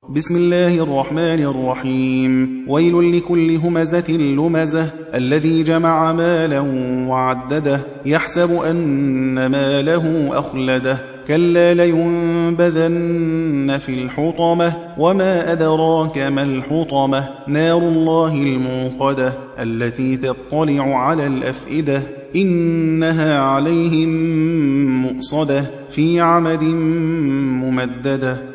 بسم الله الرحمن الرحيم. ويل لكل همزة لمزة الذي جمع مالا وعدده يحسب أن ماله أخلده كلا لينبذن في الحطمة وما أدراك ما الحطمة نار الله الموقدة التي تطلع على الأفئدة إنها عليهم مؤصدة في عمد ممددة